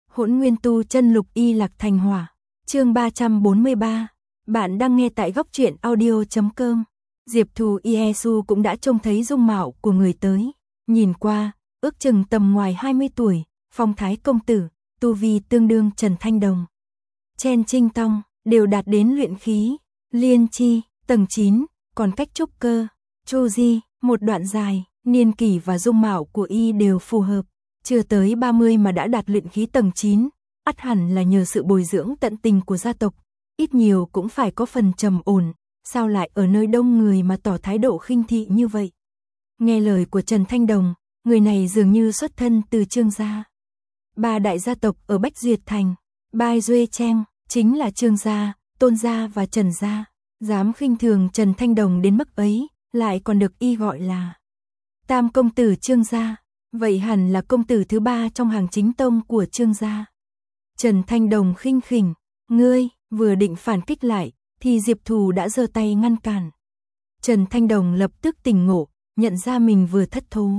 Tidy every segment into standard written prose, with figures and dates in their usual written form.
Hỗn Nguyên Tu Chân Lục Y Lạc Thành Hỏa. Chương 343. Bạn đang nghe tại góc truyện audio.com. Diệp Thù Iesu cũng đã trông thấy dung mạo của người tới, nhìn qua, ước chừng tầm ngoài 20 tuổi, phong thái công tử, tu vi tương đương Trần Thanh Đồng. Chen Trinh Tông đều đạt đến luyện khí liên chi tầng 9, còn cách trúc cơ Chu Di một đoạn dài, niên kỷ và dung mạo của y đều phù hợp, chưa tới 30 mà đã đạt luyện khí tầng 9, ắt hẳn là nhờ sự bồi dưỡng tận tình của gia tộc, ít nhiều cũng phải có phần trầm ổn, sao lại ở nơi đông người mà tỏ thái độ khinh thị như vậy. Nghe lời của Trần Thanh Đồng, người này dường như xuất thân từ Trương gia. Ba đại gia tộc ở Bách Duyệt Thành, Bai Duê Cheng, chính là Trương gia, Tôn gia và Trần gia, dám khinh thường Trần Thanh Đồng đến mức ấy, lại còn được y gọi là Tam công tử Trương gia, vậy hẳn là công tử thứ ba trong hàng chính tông của Trương gia. Trần Thanh Đồng khinh khỉnh, ngươi, vừa định phản kích lại, thì Diệp Thù đã giơ tay ngăn cản. Trần Thanh Đồng lập tức tỉnh ngộ, nhận ra mình vừa thất thố.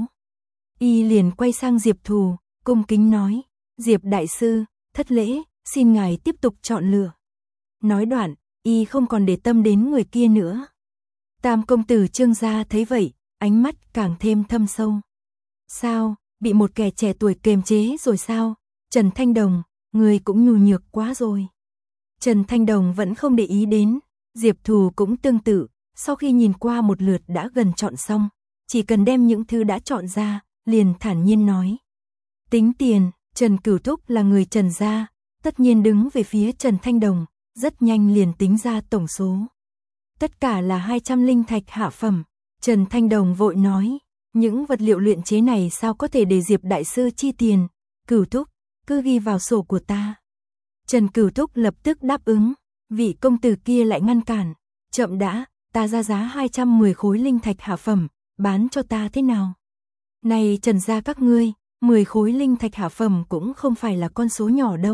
Y liền quay sang Diệp Thù, cung kính nói, Diệp đại sư, thất lễ, xin ngài tiếp tục chọn lựa. Nói đoạn, y không còn để tâm đến người kia nữa. Tam công tử Trương gia thấy vậy, ánh mắt càng thêm thâm sâu. Sao, bị một kẻ trẻ tuổi kiềm chế rồi sao? Trần Thanh Đồng, người cũng nhu nhược quá rồi. Trần Thanh Đồng vẫn không để ý đến, Diệp Thù cũng tương tự, sau khi nhìn qua một lượt đã gần chọn xong, chỉ cần đem những thứ đã chọn ra, liền thản nhiên nói. Tính tiền, Trần Cửu Thúc là người Trần gia, tất nhiên đứng về phía Trần Thanh Đồng, rất nhanh liền tính ra tổng số. Tất cả là 200 linh thạch hạ phẩm. Trần Thanh Đồng vội nói, những vật liệu luyện chế này sao có thể để Diệp đại sư chi tiền, Cửu Thúc, cứ ghi vào sổ của ta. Trần Cửu Thúc lập tức đáp ứng, vị công tử kia lại ngăn cản, chậm đã, ta ra giá 210 khối linh thạch hạ phẩm, bán cho ta thế nào? Này Trần gia các ngươi, 10 khối linh thạch hạ phẩm cũng không phải là con số nhỏ đâu.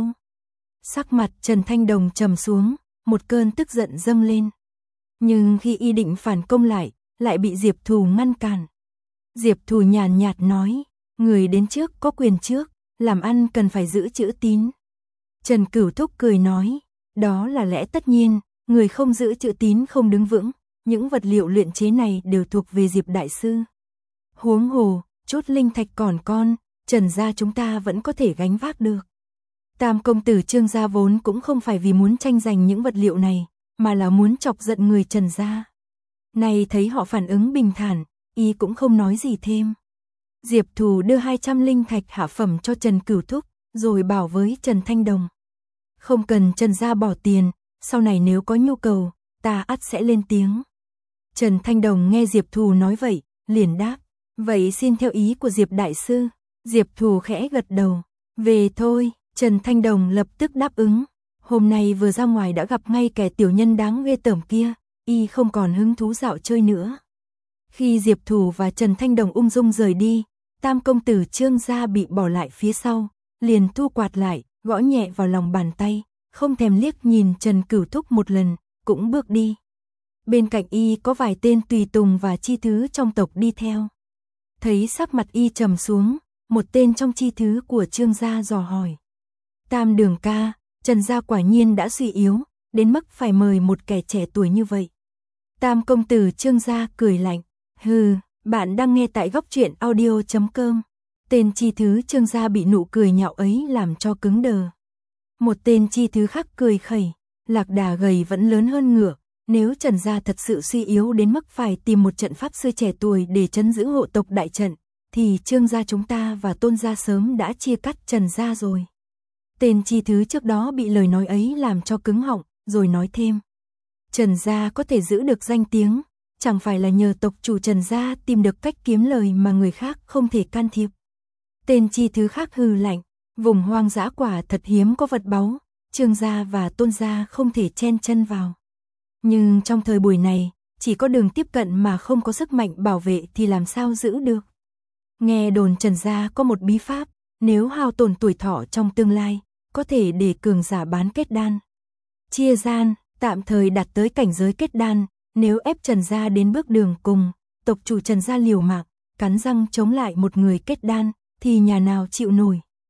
Sắc mặt Trần Thanh Đồng trầm xuống, một cơn tức giận dâng lên. Nhưng khi y định phản công lại bị Diệp Thù ngăn cản. Diệp Thù nhàn nhạt nói, người đến trước có quyền trước, làm ăn cần phải giữ chữ tín. Trần Cửu Thúc cười nói, đó là lẽ tất nhiên, người không giữ chữ tín không đứng vững, những vật liệu luyện chế này đều thuộc về Diệp đại sư. Huống hồ, chút linh thạch còn con, Trần gia chúng ta vẫn có thể gánh vác được. Tam công tử Trương gia vốn cũng không phải vì muốn tranh giành những vật liệu này, mà là muốn chọc giận người Trần gia. Này thấy họ phản ứng bình thản, y cũng không nói gì thêm. Diệp Thù đưa 200 linh thạch hạ phẩm cho Trần Cửu Thúc, rồi bảo với Trần Thanh Đồng. Không cần Trần gia bỏ tiền, sau này nếu có nhu cầu, ta ắt sẽ lên tiếng. Trần Thanh Đồng nghe Diệp Thù nói vậy, liền đáp, vậy xin theo ý của Diệp đại sư. Diệp Thù khẽ gật đầu, về thôi. Trần Thanh Đồng lập tức đáp ứng. Hôm nay vừa ra ngoài đã gặp ngay kẻ tiểu nhân đáng ghê tởm kia, y không còn hứng thú dạo chơi nữa. Khi Diệp Thù và Trần Thanh Đồng ung dung rời đi, Tam công tử Trương gia bị bỏ lại phía sau, liền thu quạt lại, gõ nhẹ vào lòng bàn tay, không thèm liếc nhìn Trần Cửu Thúc một lần, cũng bước đi. Bên cạnh y có vài tên tùy tùng và chi thứ trong tộc đi theo. Thấy sắc mặt y trầm xuống, một tên trong chi thứ của Trương gia dò hỏi. Tam đường ca, Trần gia quả nhiên đã suy yếu, đến mức phải mời một kẻ trẻ tuổi như vậy. Tam công tử Trương gia cười lạnh, hừ, bạn đang nghe tại góc truyện audio.com. Tên chi thứ Trương gia bị nụ cười nhạo ấy làm cho cứng đờ. Một tên chi thứ khác cười khẩy, lạc đà gầy vẫn lớn hơn ngựa, nếu Trần gia thật sự suy yếu đến mức phải tìm một trận pháp sư trẻ tuổi để trấn giữ hộ tộc đại trận, thì Trương gia chúng ta và Tôn gia sớm đã chia cắt Trần gia rồi. Tên chi thứ trước đó bị lời nói ấy làm cho cứng họng, rồi nói thêm. Trần gia có thể giữ được danh tiếng, chẳng phải là nhờ tộc chủ Trần gia tìm được cách kiếm lời mà người khác không thể can thiệp. Tên chi thứ khác hừ lạnh, vùng hoang dã quả thật hiếm có vật báu, Trương gia và Tôn gia không thể chen chân vào. Nhưng trong thời buổi này, chỉ có đường tiếp cận mà không có sức mạnh bảo vệ thì làm sao giữ được. Nghe đồn Trần gia có một bí pháp, nếu hao tổn tuổi thọ trong tương lai, có thể để cường giả bán kết đan. Chia gian, tạm thời đạt tới cảnh giới kết đan, nếu ép Trần gia đến bước đường cùng, tộc chủ Trần gia liều mạng, cắn răng chống lại một người kết đan, thì nhà nào chịu nổi.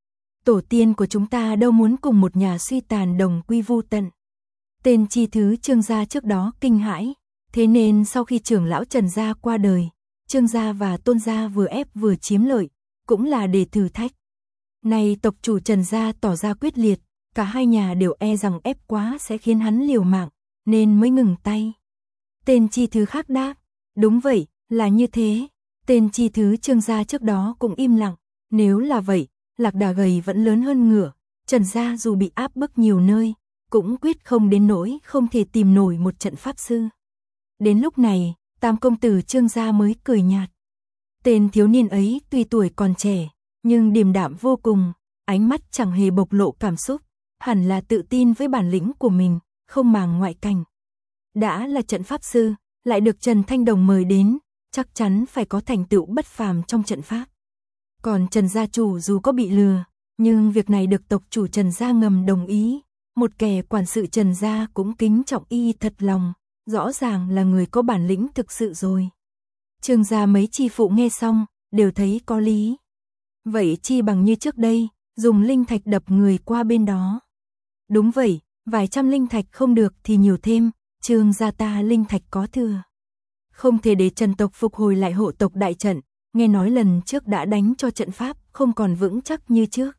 Tổ tiên của chúng ta đâu muốn cùng một nhà suy tàn đồng quy vu tận. Tên chi thứ Trương gia trước đó kinh hãi, thế nên sau khi trưởng lão Trần gia qua đời, Trương gia và Tôn gia vừa ép vừa chiếm lợi, cũng là để thử thách. Nay tộc chủ Trần gia tỏ ra quyết liệt, cả hai nhà đều e rằng ép quá sẽ khiến hắn liều mạng, nên mới ngừng tay. Tên chi thứ khác đáp, đúng vậy, là như thế. Tên chi thứ Trương gia trước đó cũng im lặng, nếu là vậy, lạc đà gầy vẫn lớn hơn ngựa, Trần gia dù bị áp bức nhiều nơi, cũng quyết không đến nỗi không thể tìm nổi một trận pháp sư. Đến lúc này, Tam công tử Trương gia mới cười nhạt. Tên thiếu niên ấy tuy tuổi còn trẻ, nhưng điềm đạm vô cùng, ánh mắt chẳng hề bộc lộ cảm xúc, hẳn là tự tin với bản lĩnh của mình, không màng ngoại cảnh. Đã là trận pháp sư, lại được Trần Thanh Đồng mời đến, chắc chắn phải có thành tựu bất phàm trong trận pháp. Còn Trần gia chủ dù có bị lừa, nhưng việc này được tộc chủ Trần gia ngầm đồng ý, một kẻ quản sự Trần gia cũng kính trọng y thật lòng, rõ ràng là người có bản lĩnh thực sự rồi. Trương gia mấy chi phụ nghe xong, đều thấy có lý. Vậy chi bằng như trước đây, dùng linh thạch đập người qua bên đó. Đúng vậy, vài trăm linh thạch không được thì nhiều thêm, Trương gia ta linh thạch có thừa. Không thể để Trần tộc phục hồi lại hộ tộc đại trận, nghe nói lần trước đã đánh cho trận pháp không còn vững chắc như trước.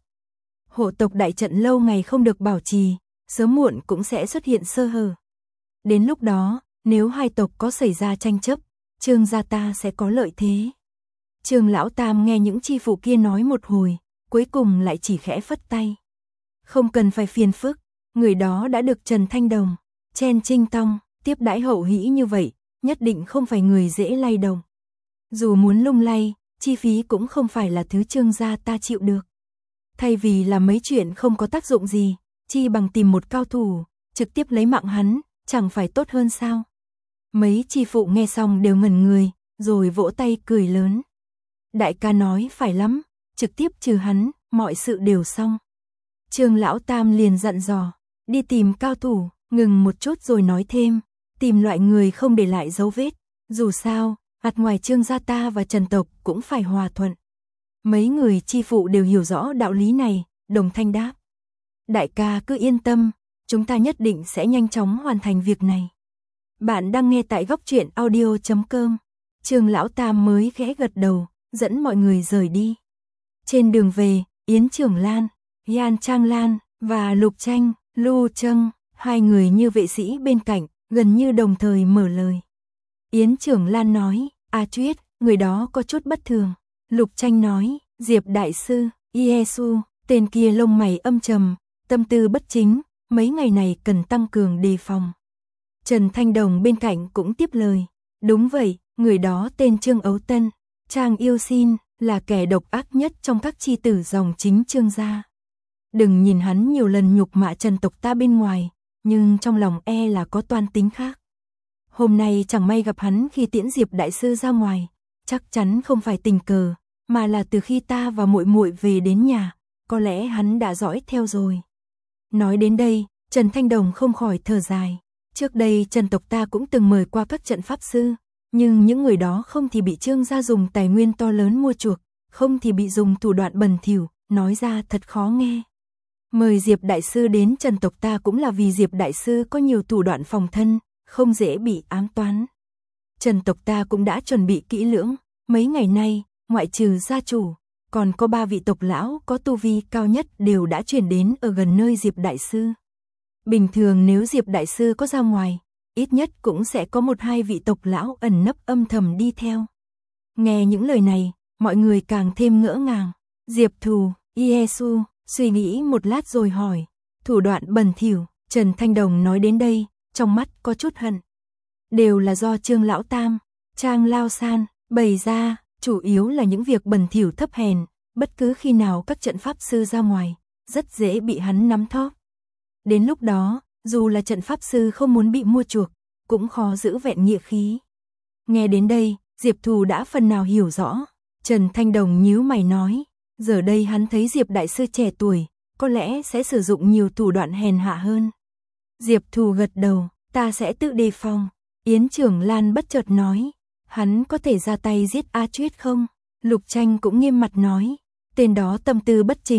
Hộ tộc đại trận lâu ngày không được bảo trì, sớm muộn cũng sẽ xuất hiện sơ hở. Đến lúc đó, nếu hai tộc có xảy ra tranh chấp, Trương gia ta sẽ có lợi thế. Trương lão tam nghe những chi phụ kia nói một hồi, cuối cùng lại chỉ khẽ phất tay. Không cần phải phiền phức, người đó đã được Trần Thanh Đồng, Chen Trinh Tông, tiếp đãi hậu hĩ như vậy, nhất định không phải người dễ lay động. Dù muốn lung lay, chi phí cũng không phải là thứ Trương gia ta chịu được. Thay vì làm mấy chuyện không có tác dụng gì, chi bằng tìm một cao thủ, trực tiếp lấy mạng hắn, chẳng phải tốt hơn sao? Mấy chi phụ nghe xong đều ngẩn người, rồi vỗ tay cười lớn. Đại ca nói phải lắm, trực tiếp trừ hắn, mọi sự đều xong. Trương lão tam liền dặn dò, đi tìm cao thủ, ngừng một chút rồi nói thêm, tìm loại người không để lại dấu vết, dù sao, mặt ngoài Trương gia ta và Trần tộc cũng phải hòa thuận. Mấy người chi phụ đều hiểu rõ đạo lý này, đồng thanh đáp. Đại ca cứ yên tâm, chúng ta nhất định sẽ nhanh chóng hoàn thành việc này. Bạn đang nghe tại góc truyện audio.com. Trương lão tam mới khẽ gật đầu, dẫn mọi người rời đi. Trên đường về, Yến Trưởng Lan, Yan Trang Lan và Lục Tranh, Lu Trâng, hai người như vệ sĩ bên cạnh, gần như đồng thời mở lời. Yến Trưởng Lan nói, A Chuyết, người đó có chút bất thường. Lục Tranh nói, Diệp đại sư, Yesu, tên kia lông mày âm trầm, tâm tư bất chính, mấy ngày này cần tăng cường đề phòng. Trần Thanh Đồng bên cạnh cũng tiếp lời, đúng vậy, người đó tên Trương Ấu Tân, Trang Yêu Xin, là kẻ độc ác nhất trong các chi tử dòng chính Trương gia. Đừng nhìn hắn nhiều lần nhục mạ Trần tộc ta bên ngoài, nhưng trong lòng e là có toan tính khác. Hôm nay chẳng may gặp hắn khi tiễn Diệp đại sư ra ngoài, chắc chắn không phải tình cờ, mà là từ khi ta và muội muội về đến nhà, có lẽ hắn đã dõi theo rồi. Nói đến đây, Trần Thanh Đồng không khỏi thở dài. Trước đây Trần tộc ta cũng từng mời qua các trận pháp sư, nhưng những người đó không thì bị Trương gia dùng tài nguyên to lớn mua chuộc, không thì bị dùng thủ đoạn bẩn thỉu, nói ra thật khó nghe. Mời Diệp đại sư đến Trần tộc ta cũng là vì Diệp đại sư có nhiều thủ đoạn phòng thân, không dễ bị ám toán. Trần tộc ta cũng đã chuẩn bị kỹ lưỡng, mấy ngày nay, ngoại trừ gia chủ, còn có 3 vị tộc lão có tu vi cao nhất đều đã chuyển đến ở gần nơi Diệp đại sư. Bình thường nếu Diệp đại sư có ra ngoài, ít nhất cũng sẽ có 1-2 vị tộc lão ẩn nấp âm thầm đi theo. Nghe những lời này, mọi người càng thêm ngỡ ngàng. Diệp Thù, Yesu, suy nghĩ một lát rồi hỏi, thủ đoạn bẩn thỉu. Trần Thanh Đồng nói đến đây, trong mắt có chút hận. Đều là do Trương lão tam, Trang Lao San bày ra, chủ yếu là những việc bẩn thỉu thấp hèn, bất cứ khi nào các trận pháp sư ra ngoài, rất dễ bị hắn nắm thóp. Đến lúc đó, dù là trận pháp sư không muốn bị mua chuộc, cũng khó giữ vẹn nghĩa khí. Nghe đến đây, Diệp Thù đã phần nào hiểu rõ. Trần Thanh Đồng nhíu mày nói, giờ đây hắn thấy Diệp đại sư trẻ tuổi, có lẽ sẽ sử dụng nhiều thủ đoạn hèn hạ hơn. Diệp Thù gật đầu, ta sẽ tự đề phòng. Yến Trưởng Lan bất chợt nói, hắn có thể ra tay giết A Chuyết không? Lục Tranh cũng nghiêm mặt nói, tên đó tâm tư bất chính,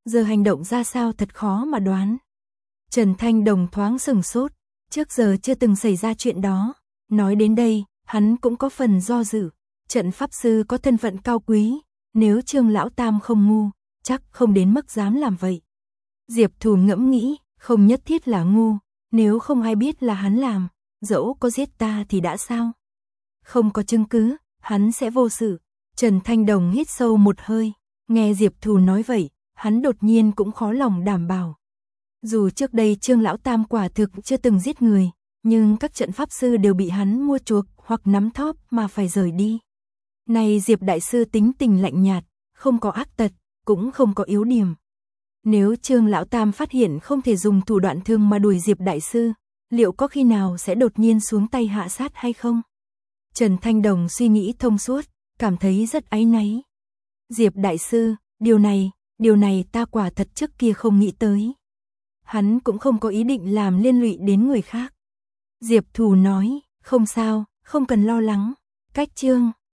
giờ hành động ra sao thật khó mà đoán. Trần Thanh Đồng thoáng sửng sốt, trước giờ chưa từng xảy ra chuyện đó. Nói đến đây, hắn cũng có phần do dự. Trận pháp sư có thân phận cao quý, nếu Trương Lão Tam không ngu, chắc không đến mức dám làm vậy. Diệp Thù ngẫm nghĩ, không nhất thiết là ngu, nếu không ai biết là hắn làm, dẫu có giết ta thì đã sao? Không có chứng cứ, hắn sẽ vô sự. Trần Thanh Đồng hít sâu một hơi, nghe Diệp Thù nói vậy, hắn đột nhiên cũng khó lòng đảm bảo. Dù trước đây Trương Lão Tam quả thực chưa từng giết người, nhưng các trận pháp sư đều bị hắn mua chuộc hoặc nắm thóp mà phải rời đi. Này Diệp Đại Sư tính tình lạnh nhạt, không có ác tật, cũng không có yếu điểm. Nếu Trương Lão Tam phát hiện không thể dùng thủ đoạn thương mà đuổi Diệp Đại Sư, liệu có khi nào sẽ đột nhiên xuống tay hạ sát hay không? Trần Thanh Đồng suy nghĩ thông suốt, cảm thấy rất áy náy. Diệp Đại Sư, điều này ta quả thật trước kia không nghĩ tới. Hắn cũng không có ý định làm liên lụy đến người khác. Diệp Thù nói, không sao, không cần lo lắng. Cách Trương